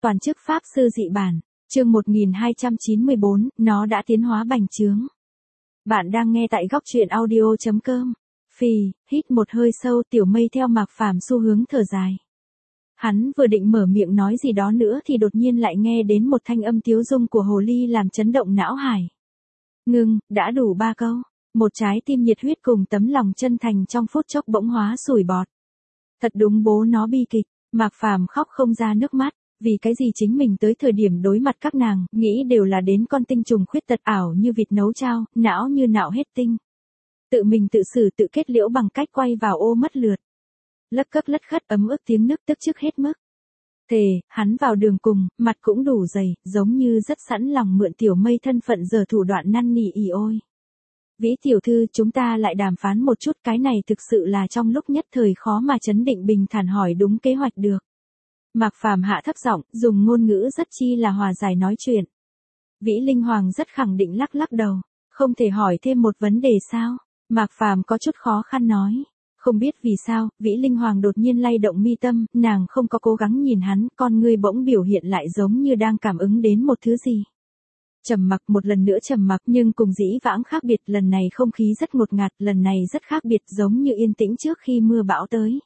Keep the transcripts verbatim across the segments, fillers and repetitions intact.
Toàn chức Pháp sư dị bản, chương một nghìn hai trăm chín mươi bốn, nó đã tiến hóa bành trướng. Bạn đang nghe tại góc truyện audio chấm com. Phì, hít một hơi sâu, Tiểu Mây theo Mạc Phàm xu hướng thở dài. Hắn vừa định mở miệng nói gì đó nữa thì đột nhiên lại nghe đến một thanh âm tiếu dung của hồ ly làm chấn động não hải. Ngưng, đã đủ ba câu. Một trái tim nhiệt huyết cùng tấm lòng chân thành trong phút chốc bỗng hóa sủi bọt. Thật đúng bố nó bi kịch, Mạc Phàm khóc không ra nước mắt. Vì cái gì chính mình tới thời điểm đối mặt các nàng, nghĩ đều là đến con tinh trùng khuyết tật ảo như vịt nấu chao, não như nạo hết tinh. Tự mình tự xử tự kết liễu bằng cách quay vào ô mất lượt. Lất cấp lất khất ấm ức tiếng nức tức trước hết mức. Thề, hắn vào đường cùng, mặt cũng đủ dày, giống như rất sẵn lòng mượn Tiểu Mây thân phận giờ thủ đoạn năn nỉ ì ôi. Vĩ tiểu thư, chúng ta lại đàm phán một chút, cái này thực sự là trong lúc nhất thời khó mà chấn định bình thản hỏi đúng kế hoạch được. Mạc Phàm hạ thấp giọng, dùng ngôn ngữ rất chi là hòa giải nói chuyện. Vĩ Linh Hoàng rất khẳng định lắc lắc đầu, không thể hỏi thêm một vấn đề sao? Mạc Phàm có chút khó khăn nói. Không biết vì sao, Vĩ Linh Hoàng đột nhiên lay động mi tâm, nàng không có cố gắng nhìn hắn, con ngươi bỗng biểu hiện lại giống như đang cảm ứng đến một thứ gì. Trầm mặc, một lần nữa trầm mặc, nhưng cùng dĩ vãng khác biệt, lần này không khí rất ngột ngạt, lần này rất khác biệt, giống như yên tĩnh trước khi mưa bão tới.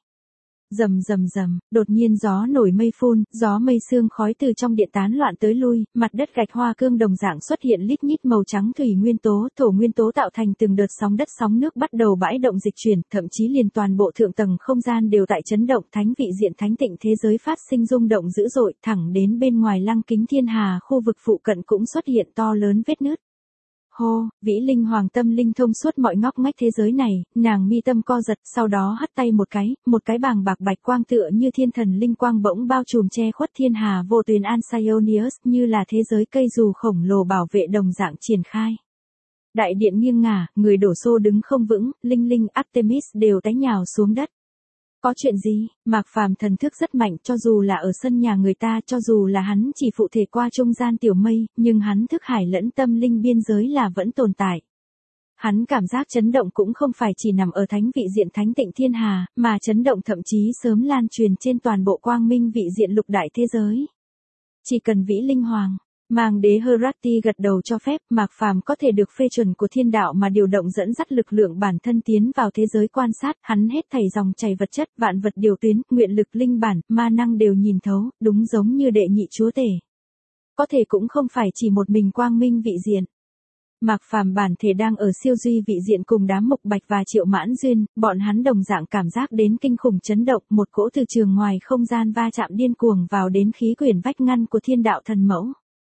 Rầm rầm rầm, đột nhiên gió nổi mây phun, gió mây sương khói từ trong điện tán loạn tới lui, mặt đất gạch hoa cương đồng dạng xuất hiện lít nhít màu trắng thủy nguyên tố, thổ nguyên tố tạo thành từng đợt sóng đất sóng nước bắt đầu bãi động dịch chuyển, thậm chí liền toàn bộ thượng tầng không gian đều tại chấn động, thánh vị diện thánh tịnh thế giới phát sinh rung động dữ dội, thẳng đến bên ngoài lăng kính thiên hà, khu vực phụ cận cũng xuất hiện to lớn vết nứt. Hô, Vĩ Linh Hoàng tâm linh thông suốt mọi ngóc ngách thế giới này, nàng mi tâm co giật, sau đó hất tay một cái, một cái bàng bạc bạch quang tựa như thiên thần linh quang bỗng bao trùm che khuất thiên hà vô tuyền Alcyonius, như là thế giới cây dù khổng lồ bảo vệ đồng dạng triển khai. Đại điện nghiêng ngả, người đổ xô đứng không vững, Linh Linh Artemis đều té nhào xuống đất. Có chuyện gì? Mạc Phàm thần thức rất mạnh, cho dù là ở sân nhà người ta, cho dù là hắn chỉ phụ thể qua trung gian Tiểu Mây, nhưng hắn thức hải lẫn tâm linh biên giới là vẫn tồn tại. Hắn cảm giác chấn động cũng không phải chỉ nằm ở thánh vị diện thánh tịnh thiên hà, mà chấn động thậm chí sớm lan truyền trên toàn bộ quang minh vị diện lục đại thế giới. Chỉ cần Vĩ Linh Hoàng, Mang đế Herati gật đầu cho phép, Mạc Phàm có thể được phê chuẩn của thiên đạo mà điều động dẫn dắt lực lượng bản thân tiến vào thế giới quan sát, hắn hết thảy dòng chảy vật chất, vạn vật điều tuyến, nguyện lực linh bản, ma năng đều nhìn thấu, đúng giống như đệ nhị chúa tể. Có thể cũng không phải chỉ một mình quang minh vị diện. Mạc Phàm bản thể đang ở siêu duy vị diện cùng đám Mộc Bạch và Triệu Mãn Duyên, bọn hắn đồng dạng cảm giác đến kinh khủng chấn động, một cỗ từ trường ngoài không gian va chạm điên cuồng vào đến khí quyển vách ngăn của thiên đạo thần mẫu.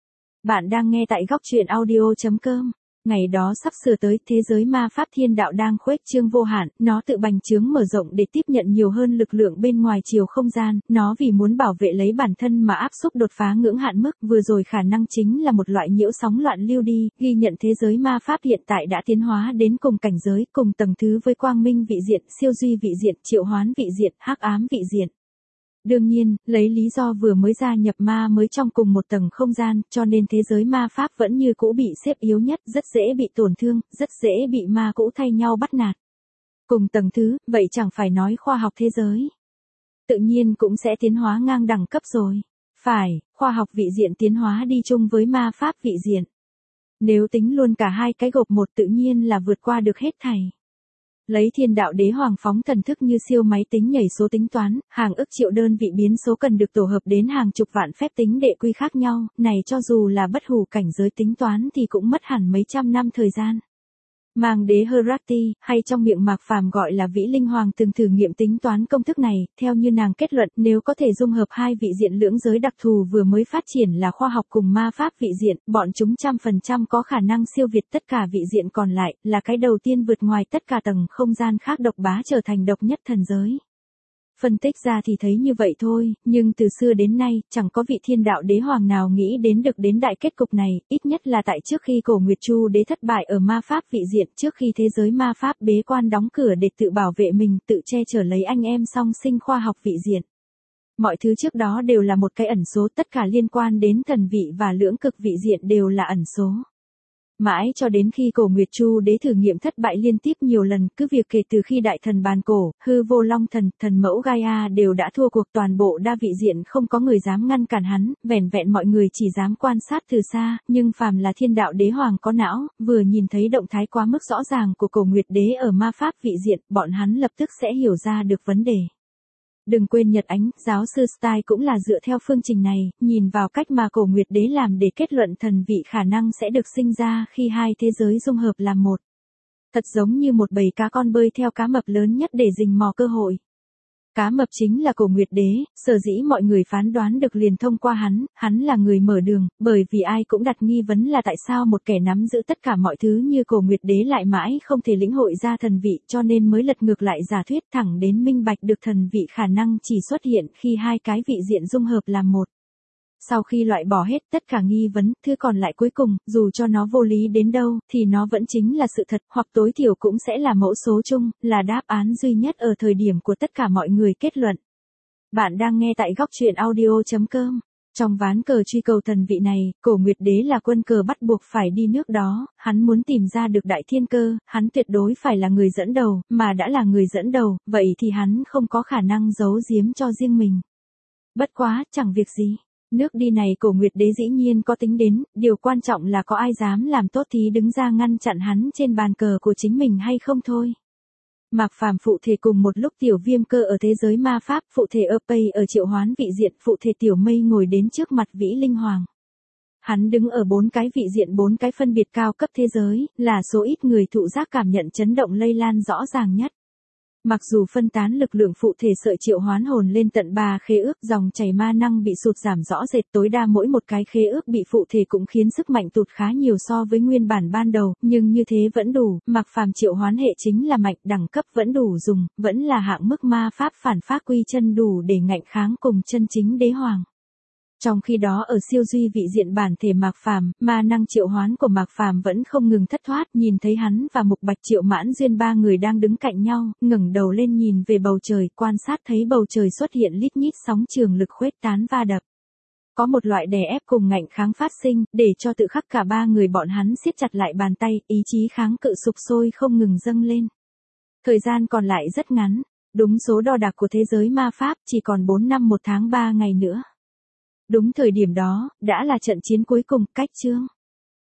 Bạn đang nghe tại góc truyện audio chấm com. Ngày đó sắp sửa tới, thế giới ma pháp thiên đạo đang khuếch trương vô hạn, nó tự bành trướng mở rộng để tiếp nhận nhiều hơn lực lượng bên ngoài chiều không gian, nó vì muốn bảo vệ lấy bản thân mà áp xúc đột phá ngưỡng hạn mức, vừa rồi khả năng chính là một loại nhiễu sóng loạn lưu đi, ghi nhận thế giới ma pháp hiện tại đã tiến hóa đến cùng cảnh giới, cùng tầng thứ với quang minh vị diện, siêu duy vị diện, triệu hoán vị diện, hắc ám vị diện. Đương nhiên, lấy lý do vừa mới gia nhập ma mới trong cùng một tầng không gian, cho nên thế giới ma pháp vẫn như cũ bị xếp yếu nhất, rất dễ bị tổn thương, rất dễ bị ma cũ thay nhau bắt nạt. Cùng tầng thứ, vậy chẳng phải nói khoa học thế giới. Tự nhiên cũng sẽ tiến hóa ngang đẳng cấp rồi. Phải, khoa học vị diện tiến hóa đi chung với ma pháp vị diện. Nếu tính luôn cả hai cái gộp một tự nhiên là vượt qua được hết thảy. Lấy thiên đạo đế hoàng phóng thần thức như siêu máy tính nhảy số tính toán, hàng ức triệu đơn vị biến số cần được tổ hợp đến hàng chục vạn phép tính đệ quy khác nhau, này cho dù là bất hủ cảnh giới tính toán thì cũng mất hẳn mấy trăm năm thời gian. Mang đế Herati, hay trong miệng Mạc Phàm gọi là Vĩ Linh Hoàng từng thử nghiệm tính toán công thức này, theo như nàng kết luận, nếu có thể dung hợp hai vị diện lưỡng giới đặc thù vừa mới phát triển là khoa học cùng ma pháp vị diện, bọn chúng trăm phần trăm có khả năng siêu việt tất cả vị diện còn lại, là cái đầu tiên vượt ngoài tất cả tầng không gian khác độc bá trở thành độc nhất thần giới. Phân tích ra thì thấy như vậy thôi, nhưng từ xưa đến nay, chẳng có vị thiên đạo đế hoàng nào nghĩ đến được đến đại kết cục này, ít nhất là tại trước khi Cổ Nguyệt Chu đế thất bại ở ma pháp vị diện, trước khi thế giới ma pháp bế quan đóng cửa để tự bảo vệ mình, tự che chở lấy anh em song sinh khoa học vị diện. Mọi thứ trước đó đều là một cái ẩn số, tất cả liên quan đến thần vị và lưỡng cực vị diện đều là ẩn số. mãi cho đến khi Cổ Nguyệt Chu đế thử nghiệm thất bại liên tiếp nhiều lần, cứ việc kể từ khi đại thần bàn cổ, hư vô long thần, thần mẫu Gaia đều đã thua cuộc, toàn bộ đa vị diện không có người dám ngăn cản hắn, vẻn vẹn mọi người chỉ dám quan sát từ xa, nhưng phàm là thiên đạo đế hoàng có não, vừa nhìn thấy động thái quá mức rõ ràng của Cổ Nguyệt đế ở ma pháp vị diện, bọn hắn lập tức sẽ hiểu ra được vấn đề. Đừng quên Nhật Ánh, giáo sư Style cũng là dựa theo phương trình này, nhìn vào cách mà Cổ Nguyệt đế làm để kết luận thần vị khả năng sẽ được sinh ra khi hai thế giới dung hợp làm một. Thật giống như một bầy cá con bơi theo cá mập lớn nhất để rình mò cơ hội. Cá mập chính là Cổ Nguyệt đế, sở dĩ mọi người phán đoán được liền thông qua hắn, hắn là người mở đường, bởi vì ai cũng đặt nghi vấn là tại sao một kẻ nắm giữ tất cả mọi thứ như Cổ Nguyệt đế lại mãi không thể lĩnh hội ra thần vị, cho nên mới lật ngược lại giả thuyết thẳng đến minh bạch được thần vị khả năng chỉ xuất hiện khi hai cái vị diện dung hợp làm một. Sau khi loại bỏ hết tất cả nghi vấn, thứ còn lại cuối cùng, dù cho nó vô lý đến đâu, thì nó vẫn chính là sự thật, hoặc tối thiểu cũng sẽ là mẫu số chung, là đáp án duy nhất ở thời điểm của tất cả mọi người kết luận. Bạn đang nghe tại góc truyện audio chấm com. Trong ván cờ truy cầu thần vị này, Cổ Nguyệt đế là quân cờ bắt buộc phải đi nước đó, hắn muốn tìm ra được đại thiên cơ, hắn tuyệt đối phải là người dẫn đầu, mà đã là người dẫn đầu, vậy thì hắn không có khả năng giấu giếm cho riêng mình. Bất quá, chẳng việc gì. Nước đi này Cổ Nguyệt đế dĩ nhiên có tính đến, điều quan trọng là có ai dám làm tốt thì đứng ra ngăn chặn hắn trên bàn cờ của chính mình hay không thôi. Mạc Phàm phụ thể cùng một lúc Tiểu Viêm Cơ ở thế giới ma pháp, phụ thể Epei ở triệu hoán vị diện, phụ thể Tiểu Mây ngồi đến trước mặt Vĩ Linh Hoàng. Hắn đứng ở bốn cái vị diện bốn cái phân biệt cao cấp thế giới, là số ít người thụ giác cảm nhận chấn động lây lan rõ ràng nhất. Mặc dù phân tán lực lượng phụ thể sợi triệu hoán hồn lên tận ba khế ước, dòng chảy ma năng bị sụt giảm rõ rệt, tối đa mỗi một cái khế ước bị phụ thể cũng khiến sức mạnh tụt khá nhiều so với nguyên bản ban đầu, nhưng như thế vẫn đủ, Mạc Phàm triệu hoán hệ chính là mạnh, đẳng cấp vẫn đủ dùng, vẫn là hạng mức ma pháp phản phát quy chân đủ để ngạnh kháng cùng chân chính đế hoàng. Trong khi đó ở siêu duy vị diện bản thể Mạc Phàm, ma năng triệu hoán của Mạc Phàm vẫn không ngừng thất thoát, nhìn thấy hắn và Mục Bạch Triệu Mãn Duyên ba người đang đứng cạnh nhau, ngẩng đầu lên nhìn về bầu trời, quan sát thấy bầu trời xuất hiện lít nhít sóng trường lực khuếch tán va đập. Có một loại đè ép cùng ngạnh kháng phát sinh, để cho tự khắc cả ba người bọn hắn siết chặt lại bàn tay, ý chí kháng cự sục sôi không ngừng dâng lên. Thời gian còn lại rất ngắn, đúng số đo đạc của thế giới ma pháp, chỉ còn bốn năm một tháng ba ngày nữa. Đúng thời điểm đó, đã là trận chiến cuối cùng, cách chương.